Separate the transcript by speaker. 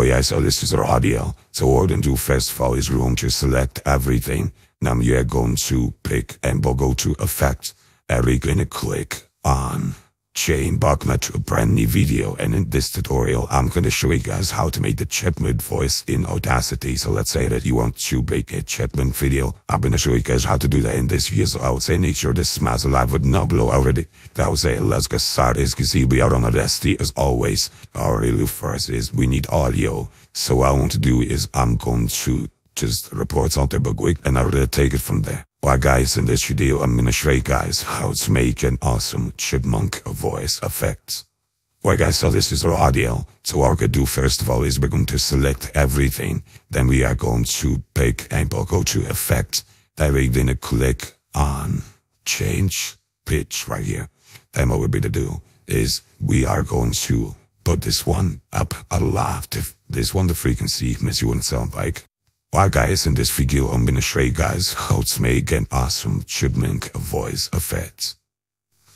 Speaker 1: Oh yeah, so this is our audio. So what we're going to do first of all is we're going to select everything. Now we are going to pick and we'll go to effect. And we're going to click on chain Bachman to a brand new video, and in this tutorial I'm going to show you guys how to make the chipmunk voice in Audacity. So let's say that you want to make a chipmunk video. I'm going to show you guys how to do that in this video. So I would say make sure this smash live would not blow already. That would say let's get started. As you can see, we are on Audacity as always. Our really first is we need audio. So what I want to do is I'm going to just report something real quick and I'm going to take it from there. Well guys, in this video I'm going to show you guys how to make an awesome chipmunk voice effect. Well guys, so this is our audio. So what we're going to do first of all is we're going to select everything. Then we are going to pick and we'll go to effect. Then we're going to click on change pitch right here. Then what we're going to do is we are going to put this one up a lot. If this one the frequency makes you want to sound like. Well guys, in this video I'm going to show you guys how to make an awesome chipmunk voice effect.